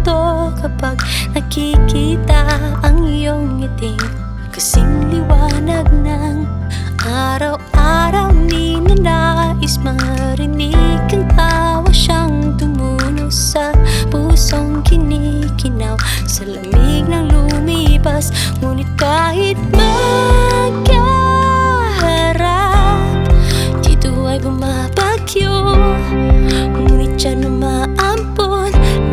multo kapag nakikita ang iyong ngiti. Kasing liwanag ng araw-araw, di na nais marinig ang tawa siyang tumunog sa pusong kinikinaw. Sa lamig ng lumipas, ngunit kahit magkaharap, dito ay bumabagyo, ngunit siya umaampon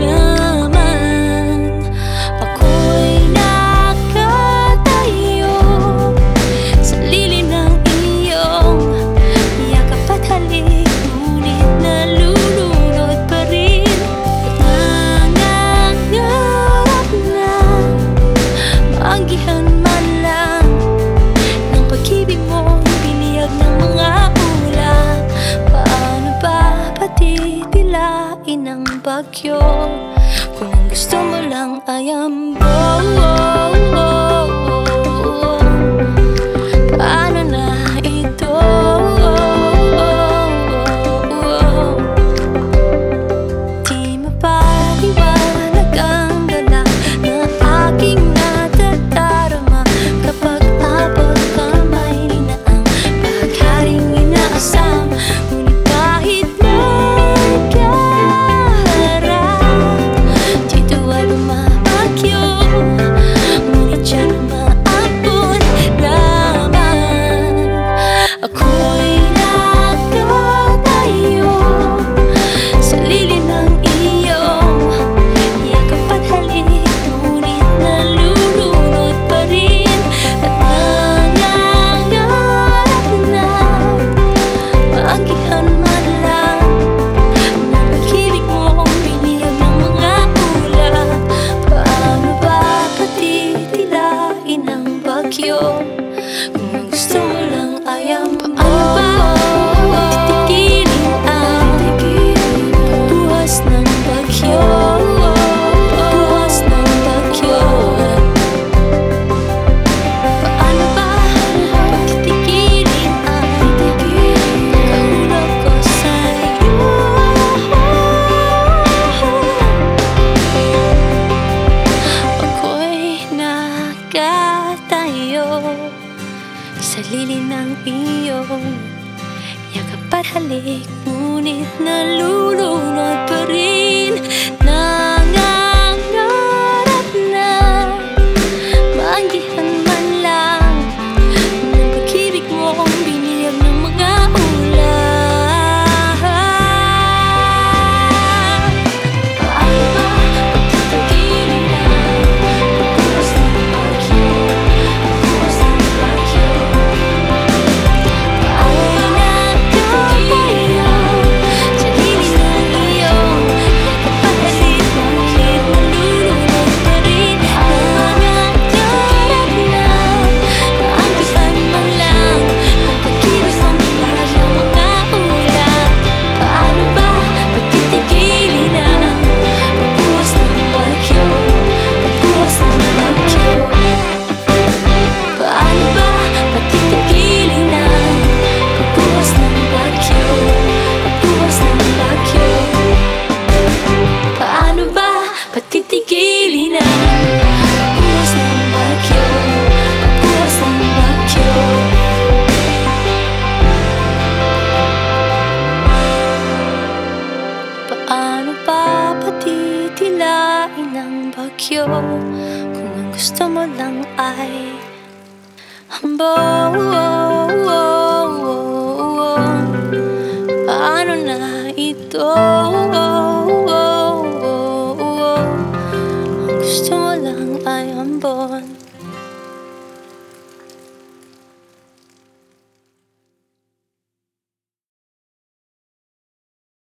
naman. Ako'y nakatayo sa lilim ng iyong yakap at halik, ngunit nalulunod pa rin at nangangarap na maanggihan man lang ng pag-ibig mo, biniyag ng mga ulap. Paano ba patitilain ang bagyo kung ang gusto mo lang ay ambon? Paano na ito? Di mapaliwanag ang gala na aking natadarama kapag abot kamay na ang pagharing inaasam. Ngunit kahit magkaharap, dito ay bumabagyo, ngunit siya umaampon naman. Ako'y nakatayo sa lilim ng iyong yakap at halik, ngunit nalulunod pa rin at nangangarap na maanggihan man lang ng pag-ibig mo, biniyag ng mga ulap. Paano ba patitilain ang bagyo kung ang gusto mo lang ay ang paano ba titigilin ang buwas ng bagyo? Buwas ng bagyo. Paano ba titigilin ang pagkaulap ko sa'yo? Ako'y nakatayo sa lilim ng iyong yakap at halik, ngunit nalulunod pa rin. Nangangarap na maanggihan man lang ng pag-ibig mo, biniyag ng mga ulap. Paano ba patitigilan ang buwas ng bagyo? Buwas ng bagyo. Ako'y nakatayo sa lilim ng iyong yakap at halik, ngunit nalulunod pa rin. Nangangarap na maanggihan man lang ang pag-ibig mo, biniyag ng mga ulap. Paano ba patitigilin ang pagbuwas ng bagyo? Pagbuwas ng bagyo. Paano ba patitigilin ang pagbuwas ng bagyo? Pagbuwas ng bagyo. Paano ba patitigilin ang pagbuwas ng bagyo? Pagbuwas ng bagyo. Paano ba patitilain ang bagyo kung ang gusto mo lang ay ambon? Paano na ito? Ang gusto mo lang ay ambon.